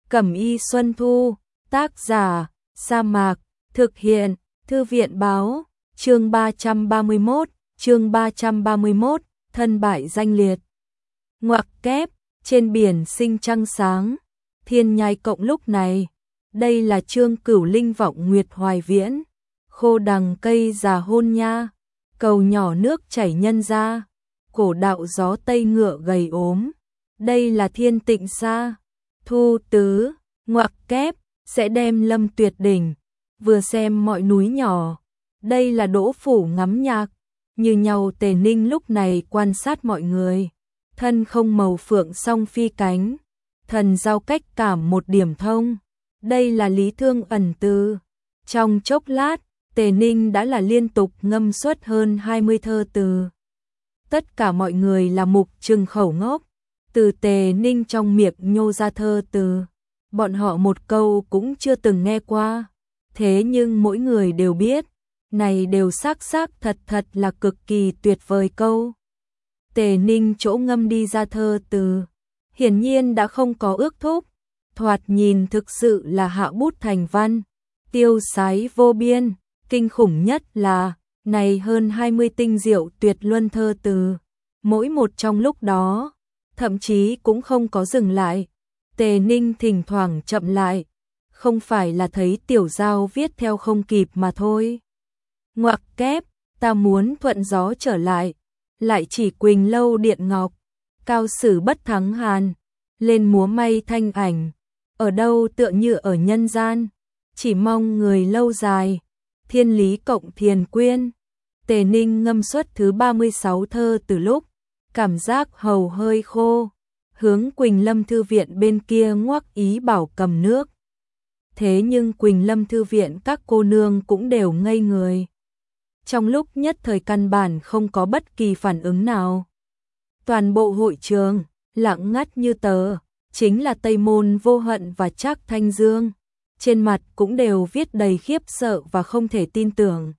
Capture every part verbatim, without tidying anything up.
Cẩm y Xuân Thu, tác giả, Sa Mạc, thực hiện, Thư viện báo, chương ba trăm ba mươi mốt, chương ba trăm ba mươi mốt, thân bại danh liệt. Ngoặc kép, trên biển sinh trăng sáng, thiên nhai cộng lúc này, đây là chương Cửu Linh vọng nguyệt hoài viễn, khô đằng cây già hôn nha, cầu nhỏ nước chảy nhân ra, cổ đạo gió tây ngựa gầy ốm, đây là thiên tịnh xa, thu tứ, ngoặc kép, sẽ đem lâm tuyệt đỉnh, vừa xem mọi núi nhỏ, đây là Đỗ Phủ ngắm nhạc, như nhau Tề Ninh lúc này quan sát mọi người, thân không màu phượng song phi cánh, thần giao cách cảm một điểm thông, đây là Lý Thương ẩn từ, trong chốc lát, Tề Ninh đã là liên tục ngâm suốt hơn hai mươi thơ từ. Tất cả mọi người là mục trừng khẩu ngốc, từ Tề Ninh trong miệng nhô ra thơ từ, bọn họ một câu cũng chưa từng nghe qua, thế nhưng mỗi người đều biết, này đều xác xác thật thật là cực kỳ tuyệt vời câu. Tề Ninh chỗ ngâm đi ra thơ từ, hiển nhiên đã không có ước thúc, thoạt nhìn thực sự là hạ bút thành văn, tiêu sái vô biên, kinh khủng nhất là, này hơn hai mươi tinh diệu tuyệt luân thơ từ, mỗi một trong lúc đó, thậm chí cũng không có dừng lại. Tề Ninh thỉnh thoảng chậm lại, không phải là thấy Tiểu Giao viết theo không kịp mà thôi. Ngoặc kép, ta muốn thuận gió trở lại, lại chỉ Quỳnh lâu điện ngọc, cao sử bất thắng hàn, lên múa may thanh ảnh, ở đâu tựa như ở nhân gian, chỉ mong người lâu dài, thiên lý cộng thiền quyên. Tề Ninh ngâm suất thứ ba mươi sáu thơ từ lúc, cảm giác hầu hơi khô, hướng Quỳnh Lâm Thư viện bên kia ngoắc ý bảo cầm nước. Thế nhưng Quỳnh Lâm Thư viện các cô nương cũng đều ngây người. Trong lúc nhất thời căn bản không có bất kỳ phản ứng nào. Toàn bộ hội trường, lặng ngắt như tờ, chính là Tây Môn Vô Hận và Trác Thanh Dương. Trên mặt cũng đều viết đầy khiếp sợ và không thể tin tưởng.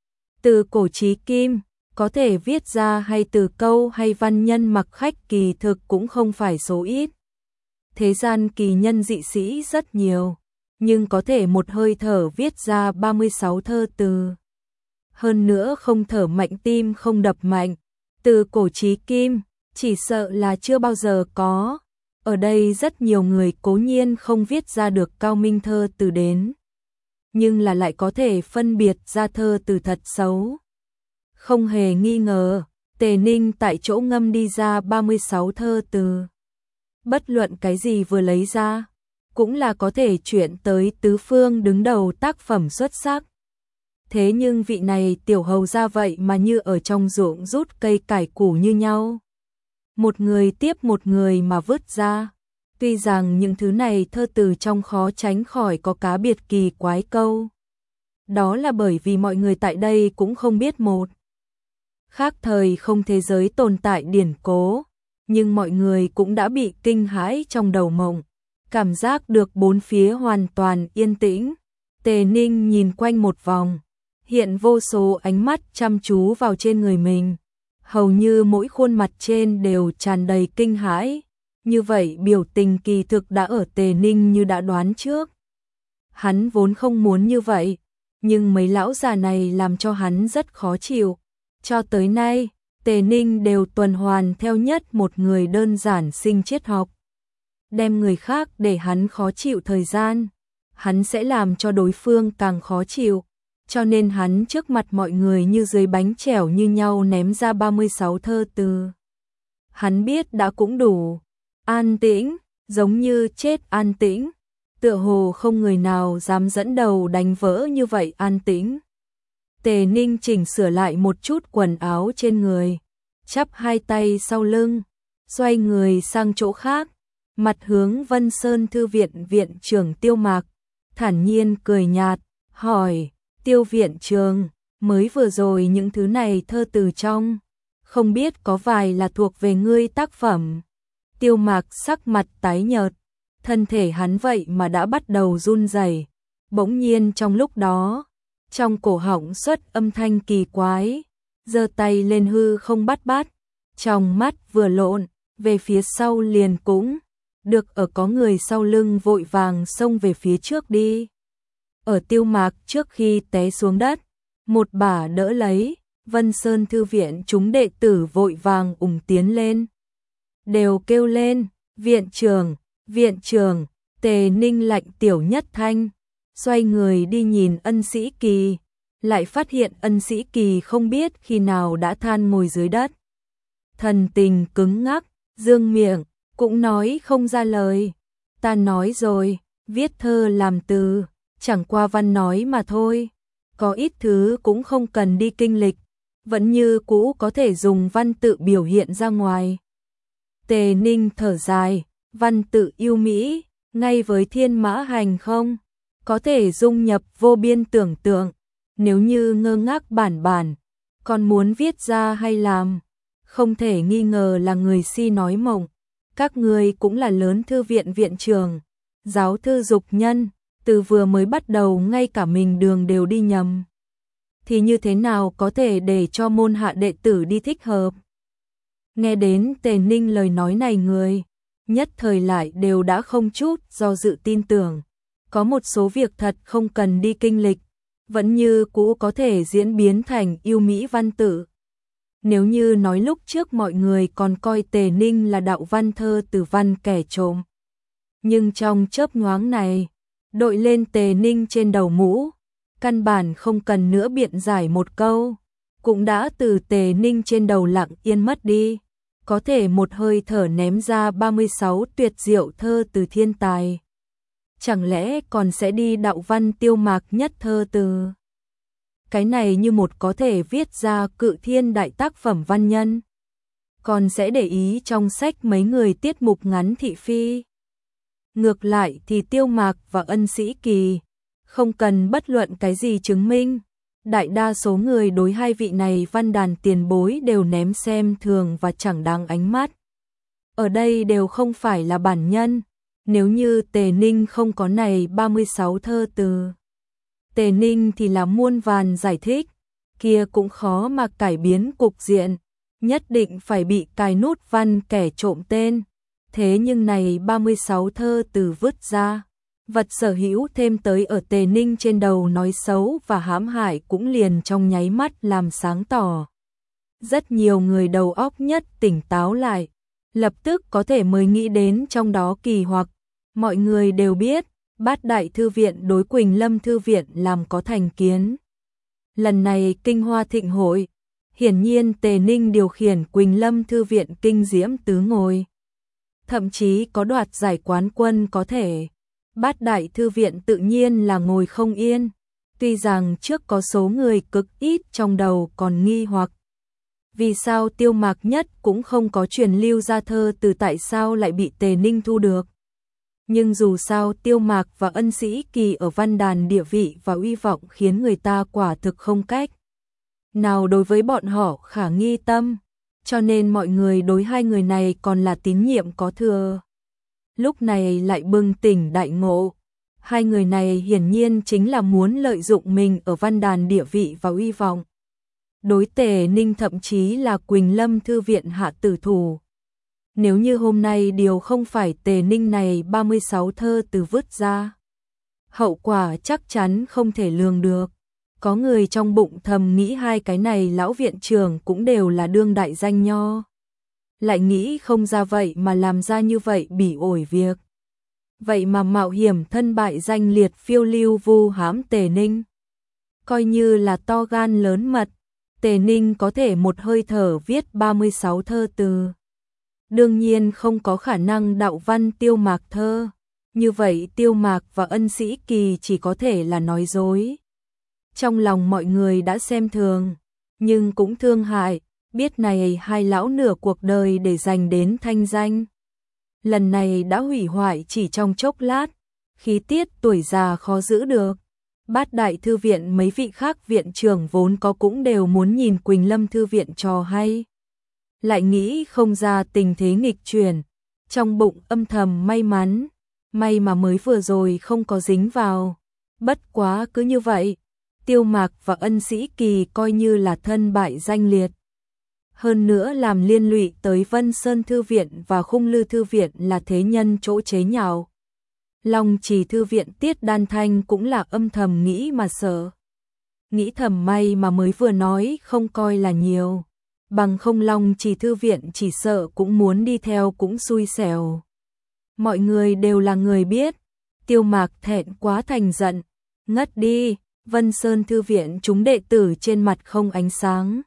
Từ cổ chí kim, có thể viết ra hay từ câu hay văn nhân mặc khách kỳ thực cũng không phải số ít. Thế gian kỳ nhân dị sĩ rất nhiều, nhưng có thể một hơi thở viết ra ba mươi sáu thơ từ. Hơn nữa không thở mạnh tim không đập mạnh, từ cổ chí kim, chỉ sợ là chưa bao giờ có. Ở đây rất nhiều người cố nhiên không viết ra được cao minh thơ từ đến, nhưng là lại có thể phân biệt ra thơ từ thật xấu. Không hề nghi ngờ, Tề Ninh tại chỗ ngâm đi ra ba mươi sáu thơ từ. Bất luận cái gì vừa lấy ra, cũng là có thể chuyển tới tứ phương đứng đầu tác phẩm xuất sắc. Thế nhưng vị này tiểu hầu ra vậy mà như ở trong ruộng rút cây cải củ như nhau. Một người tiếp một người mà vứt ra. Tuy rằng những thứ này thơ từ trong khó tránh khỏi có cá biệt kỳ quái câu. Đó là bởi vì mọi người tại đây cũng không biết một. Khác thời không thế giới tồn tại điển cố, nhưng mọi người cũng đã bị kinh hãi trong đầu mộng. Cảm giác được bốn phía hoàn toàn yên tĩnh. Tề Ninh nhìn quanh một vòng, hiện vô số ánh mắt chăm chú vào trên người mình. Hầu như mỗi khuôn mặt trên đều tràn đầy kinh hãi. Như vậy biểu tình kỳ thực đã ở Tề Ninh như đã đoán trước. Hắn vốn không muốn như vậy, nhưng mấy lão già này làm cho hắn rất khó chịu. Cho tới nay, Tề Ninh đều tuần hoàn theo nhất một người đơn giản sinh triết học. Đem người khác để hắn khó chịu thời gian, hắn sẽ làm cho đối phương càng khó chịu. Cho nên hắn trước mặt mọi người như dưới bánh chèo như nhau ném ra ba mươi sáu thơ từ. Hắn biết đã cũng đủ. An tĩnh, giống như chết an tĩnh. Tựa hồ không người nào dám dẫn đầu đánh vỡ như vậy an tĩnh. Tề Ninh chỉnh sửa lại một chút quần áo trên người, chắp hai tay sau lưng, xoay người sang chỗ khác, mặt hướng Vân Sơn Thư viện viện trưởng Tiêu Mạc, thản nhiên cười nhạt, hỏi, Tiêu viện trưởng, mới vừa rồi những thứ này thơ từ trong, không biết có vài là thuộc về ngươi tác phẩm. Tiêu Mạc sắc mặt tái nhợt, thân thể hắn vậy mà đã bắt đầu run rẩy. Bỗng nhiên trong lúc đó, trong cổ họng xuất âm thanh kỳ quái, giơ tay lên hư không bắt bắt, trong mắt vừa lộn, về phía sau liền cũng được ở có người sau lưng vội vàng xông về phía trước đi. Ở Tiêu Mạc trước khi té xuống đất, một bà đỡ lấy, Vân Sơn Thư viện chúng đệ tử vội vàng ủng tiến lên. Đều kêu lên, viện trưởng, viện trưởng, Tề Ninh lạnh tiểu nhất thanh, xoay người đi nhìn Ân Sĩ Kỳ, lại phát hiện Ân Sĩ Kỳ không biết khi nào đã than ngồi dưới đất. Thần tình cứng ngắc, dương miệng, cũng nói không ra lời. Ta nói rồi, viết thơ làm từ, chẳng qua văn nói mà thôi. Có ít thứ cũng không cần đi kinh lịch, vẫn như cũ có thể dùng văn tự biểu hiện ra ngoài. Tề Ninh thở dài, văn tự yêu mỹ, ngay với thiên mã hành không, có thể dung nhập vô biên tưởng tượng. Nếu như ngơ ngác bản bản, còn muốn viết ra hay làm, không thể nghi ngờ là người si nói mộng. Các người cũng là lớn thư viện viện trưởng, giáo thư dục nhân, từ vừa mới bắt đầu ngay cả mình đường đều đi nhầm. Thì như thế nào có thể để cho môn hạ đệ tử đi thích hợp? Nghe đến Tề Ninh lời nói này, người nhất thời lại đều đã không chút do dự tin tưởng. Có một số việc thật không cần đi kinh lịch, vẫn như cũ có thể diễn biến thành yêu mỹ văn tự. Nếu như nói lúc trước mọi người còn coi Tề Ninh là đạo văn thơ từ văn kẻ trộm, nhưng trong chớp nhoáng này, đội lên Tề Ninh trên đầu mũ, căn bản không cần nữa biện giải một câu, cũng đã từ Tề Ninh trên đầu lặng yên mất đi, có thể một hơi thở ném ra ba mươi sáu tuyệt diệu thơ từ thiên tài. Chẳng lẽ còn sẽ đi đạo văn Tiêu Mạc nhất thơ từ? Cái này như một có thể viết ra cự thiên đại tác phẩm văn nhân. Còn sẽ để ý trong sách mấy người tiết mục ngắn thị phi. Ngược lại thì Tiêu Mạc và Ân Sĩ Kỳ không cần bất luận cái gì chứng minh. Đại đa số người đối hai vị này văn đàn tiền bối đều ném xem thường và chẳng đáng ánh mắt. Ở đây đều không phải là bản nhân. Nếu như Tề Ninh không có này ba mươi sáu thơ từ, Tề Ninh thì là muôn vàn giải thích, kia cũng khó mà cải biến cục diện, nhất định phải bị cài nút văn kẻ trộm tên. Thế nhưng này ba mươi sáu thơ từ vứt ra, vật sở hữu thêm tới ở Tề Ninh trên đầu nói xấu và hãm hại cũng liền trong nháy mắt làm sáng tỏ. Rất nhiều người đầu óc nhất tỉnh táo lại, lập tức có thể mới nghĩ đến trong đó kỳ hoặc. Mọi người đều biết, Bát Đại Thư viện đối Quỳnh Lâm Thư viện làm có thành kiến. Lần này Kinh Hoa Thịnh hội, hiển nhiên Tề Ninh điều khiển Quỳnh Lâm Thư viện kinh diễm tứ ngồi. Thậm chí có đoạt giải quán quân có thể. Bát Đại Thư viện tự nhiên là ngồi không yên. Tuy rằng trước có số người cực ít trong đầu còn nghi hoặc. Vì sao Tiêu Mạc Nhất cũng không có truyền lưu ra thơ từ tại sao lại bị Tề Ninh thu được. Nhưng dù sao Tiêu Mạc và Ân Sĩ Kỳ ở văn đàn địa vị và uy vọng khiến người ta quả thực không cách nào đối với bọn họ khả nghi tâm, cho nên mọi người đối hai người này còn là tín nhiệm có thừa. Lúc này lại bừng tỉnh đại ngộ, hai người này hiển nhiên chính là muốn lợi dụng mình ở văn đàn địa vị và uy vọng. Đối Tề Ninh thậm chí là Quỳnh Lâm Thư viện hạ tử thủ. Nếu như hôm nay điều không phải Tề Ninh này ba mươi sáu thơ từ vứt ra, hậu quả chắc chắn không thể lường được. Có người trong bụng thầm nghĩ hai cái này lão viện trưởng cũng đều là đương đại danh nho. Lại nghĩ không ra vậy mà làm ra như vậy bỉ ổi việc. Vậy mà mạo hiểm thân bại danh liệt phiêu lưu vu hãm Tề Ninh. Coi như là to gan lớn mật, Tề Ninh có thể một hơi thở viết ba mươi sáu thơ từ. Đương nhiên không có khả năng đạo văn Tiêu Mạc thơ, như vậy Tiêu Mạc và Ân Sĩ Kỳ chỉ có thể là nói dối. Trong lòng mọi người đã xem thường, nhưng cũng thương hại, biết này hai lão nửa cuộc đời để dành đến thanh danh. Lần này đã hủy hoại chỉ trong chốc lát, khí tiết tuổi già khó giữ được. Bát Đại Thư viện mấy vị khác viện trưởng vốn có cũng đều muốn nhìn Quỳnh Lâm Thư viện trò hay. Lại nghĩ không ra tình thế nghịch chuyển, trong bụng âm thầm may mắn, may mà mới vừa rồi không có dính vào. Bất quá cứ như vậy, Tiêu Mạc và Ân Sĩ Kỳ coi như là thân bại danh liệt. hơn nữa làm liên lụy tới Vân Sơn Thư viện và Khung Lư Thư viện là thế nhân chỗ chế nhạo. Long Trì Thư viện Tiết Đan Thanh cũng là âm thầm nghĩ mà sợ. Nghĩ thầm may mà mới vừa nói không coi là nhiều. Bằng không Long Trì Thư viện chỉ sợ cũng muốn đi theo cũng xui xẻo. Mọi người đều là người biết. Tiêu Mạc thẹn quá thành giận. Ngất đi, Vân Sơn Thư viện chúng đệ tử trên mặt không ánh sáng.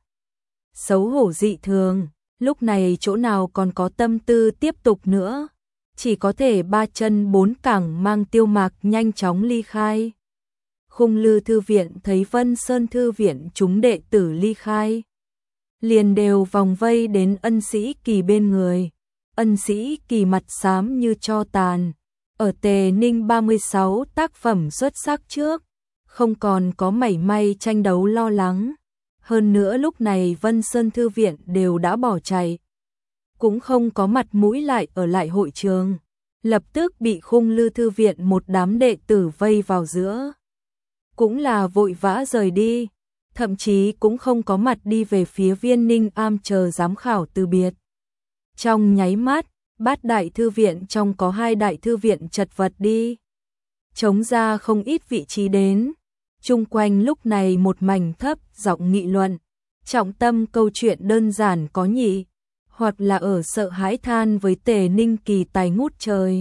Xấu hổ dị thường, lúc này chỗ nào còn có tâm tư tiếp tục nữa. Chỉ có thể ba chân bốn cẳng mang Tiêu Mạc nhanh chóng ly khai. Khung Lư Thư viện thấy Vân Sơn Thư viện chúng đệ tử ly khai. Liền đều vòng vây đến Ân Sĩ Kỳ bên người. Ân Sĩ Kỳ mặt xám như tro tàn. Ở Tề Ninh ba mươi sáu tác phẩm xuất sắc trước, không còn có mảy may tranh đấu lo lắng. Hơn nữa lúc này Vân Sơn Thư viện đều đã bỏ chạy. Cũng không có mặt mũi lại ở lại hội trường. Lập tức bị Khung Lư Thư viện một đám đệ tử vây vào giữa. Cũng là vội vã rời đi. Thậm chí cũng không có mặt đi về phía Viên Ninh Am chờ giám khảo từ biệt. Trong nháy mắt, Bát đại thư viện trong có hai đại thư viện chật vật đi. Trống ra không ít vị trí đến. Chung quanh lúc này một mảnh thấp giọng nghị luận. Trọng tâm câu chuyện đơn giản có nhị. Hoặc là ở sợ hãi than với Tề Ninh kỳ tài ngút trời.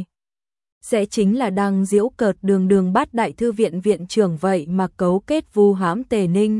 Sẽ chính là đang giễu cợt đường đường Bát đại thư viện viện trưởng vậy mà cấu kết vu hãm Tề Ninh.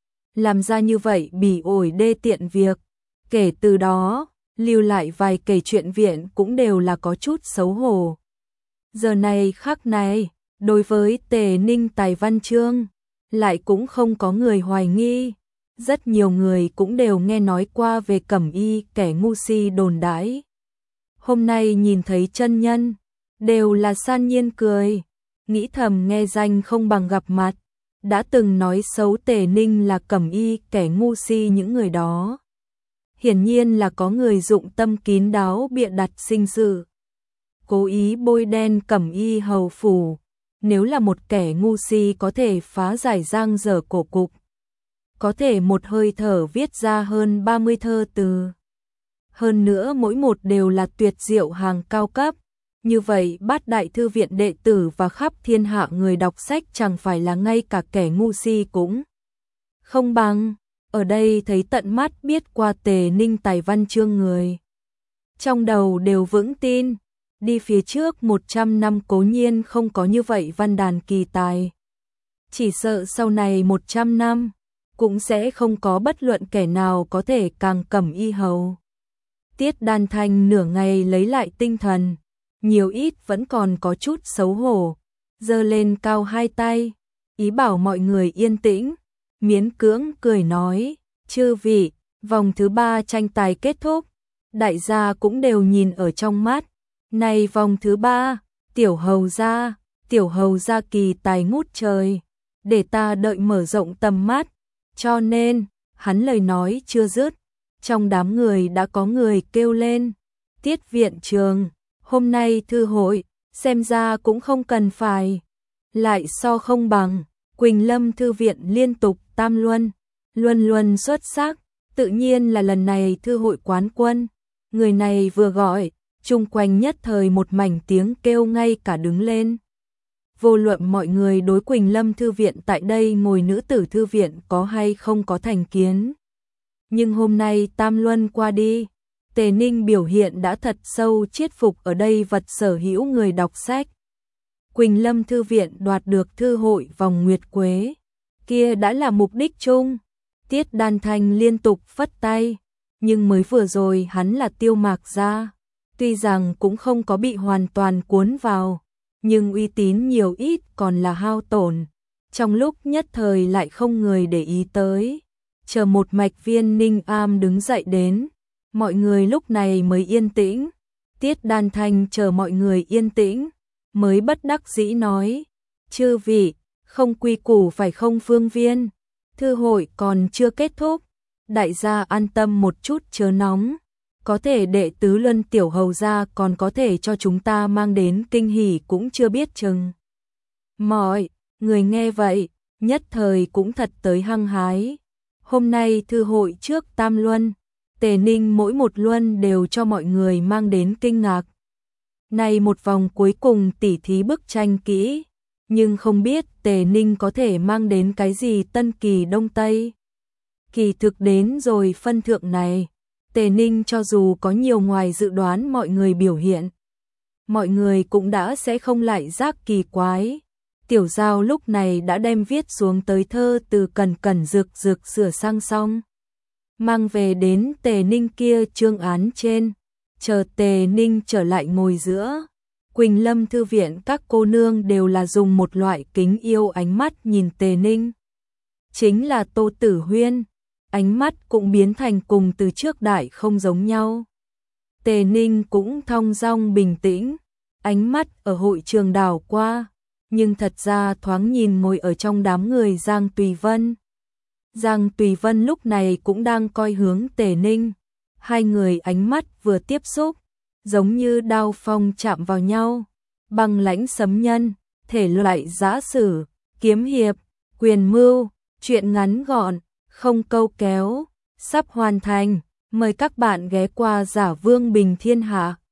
Làm ra như vậy bỉ ổi đê tiện việc. Kể từ đó, lưu lại vài kể chuyện viện cũng đều là có chút xấu hổ. Giờ này khắc này, đối với Tề Ninh tài văn chương, lại cũng không có người hoài nghi. Rất nhiều người cũng đều nghe nói qua về Cẩm Y kẻ ngu si đồn đãi. Hôm nay nhìn thấy chân nhân, đều là san nhiên cười, nghĩ thầm nghe danh không bằng gặp mặt. Đã từng nói xấu Tề Ninh là Cẩm Y kẻ ngu si những người đó. Hiển nhiên là có người dụng tâm kín đáo bịa đặt sinh sự. Cố ý bôi đen Cẩm Y hầu phủ. Nếu là một kẻ ngu si có thể phá giải giang dở cổ cục. Có thể một hơi thở viết ra hơn ba mươi thơ từ. Hơn nữa mỗi một đều là tuyệt diệu hàng cao cấp. Như vậy Bát đại thư viện đệ tử và khắp thiên hạ người đọc sách chẳng phải là ngay cả kẻ ngu si cũng không bằng. Ở đây thấy tận mắt biết qua Tề Ninh tài văn chương người. Trong đầu đều vững tin, đi phía trước một trăm năm cố nhiên không có như vậy văn đàn kỳ tài. Chỉ sợ sau này một trăm năm, cũng sẽ không có bất luận kẻ nào có thể càng Cẩm Y hầu. Tiết Đan Thanh nửa ngày lấy lại tinh thần, nhiều ít vẫn còn có chút xấu hổ, giơ lên cao hai tay, ý bảo mọi người yên tĩnh. Miễn cưỡng cười nói, chư vị, vòng thứ ba tranh tài kết thúc, đại gia cũng đều nhìn ở trong mắt. Này vòng thứ ba, tiểu hầu gia, tiểu hầu gia kỳ tài ngút trời, để ta đợi mở rộng tầm mắt. Cho nên, hắn lời nói chưa dứt, trong đám người đã có người kêu lên, Tiết viện trường, hôm nay thư hội, xem ra cũng không cần phải, lại so không bằng. Quỳnh Lâm Thư viện liên tục tam luân, luân luân xuất sắc, tự nhiên là lần này thư hội quán quân. Người này vừa gọi, chung quanh nhất thời một mảnh tiếng kêu ngay cả đứng lên. Vô luận mọi người đối Quỳnh Lâm Thư viện tại đây ngồi nữ tử thư viện có hay không có thành kiến. Nhưng hôm nay tam luân qua đi, Tề Ninh biểu hiện đã thật sâu chiết phục ở đây vật sở hữu người đọc sách. Quỳnh Lâm Thư viện đoạt được thư hội vòng nguyệt quế, kia đã là mục đích chung. Tiết Đan Thanh liên tục phất tay, nhưng mới vừa rồi hắn là Tiêu Mạc gia, tuy rằng cũng không có bị hoàn toàn cuốn vào, nhưng uy tín nhiều ít còn là hao tổn. Trong lúc nhất thời lại không người để ý tới, chờ một mạch Viên Ninh Am đứng dậy đến, mọi người lúc này mới yên tĩnh. Tiết Đan Thanh chờ mọi người yên tĩnh, mới bất đắc dĩ nói, chư vị, không quy củ phải không Phương Viên, thư hội còn chưa kết thúc, đại gia an tâm một chút chớ nóng, có thể đệ tứ luân tiểu hầu gia còn có thể cho chúng ta mang đến kinh hỉ cũng chưa biết chừng. Mọi người nghe vậy, nhất thời cũng thật tới hăng hái, hôm nay thư hội trước tam luân, Tề Ninh mỗi một luân đều cho mọi người mang đến kinh ngạc. Này một vòng cuối cùng tỉ thí bức tranh kỹ, nhưng không biết Tề Ninh có thể mang đến cái gì tân kỳ đông tây. Kỳ thực đến rồi phân thượng này, Tề Ninh cho dù có nhiều ngoài dự đoán mọi người biểu hiện, mọi người cũng đã sẽ không lại giác kỳ quái. Tiểu Giao lúc này đã đem viết xuống tới thơ từ cẩn cẩn rực rực sửa sang xong, mang về đến Tề Ninh kia trương án trên, chờ Tề Ninh trở lại ngồi giữa. Quỳnh Lâm thư viện các cô nương đều là dùng một loại kính yêu ánh mắt nhìn Tề Ninh. Chính là Tô Tử Huyên, ánh mắt cũng biến thành cùng từ trước đại không giống nhau. Tề Ninh cũng thong dong bình tĩnh, ánh mắt ở hội trường đảo qua, nhưng thật ra thoáng nhìn ngồi ở trong đám người Giang Tùy Vân. Giang Tùy Vân lúc này cũng đang coi hướng Tề Ninh, hai người ánh mắt vừa tiếp xúc, giống như đao phong chạm vào nhau, băng lãnh sấm nhân, thể loại giã sử, kiếm hiệp, quyền mưu, truyện ngắn gọn, không câu kéo, sắp hoàn thành, mời các bạn ghé qua Giả Vương Bình Thiên Hạ.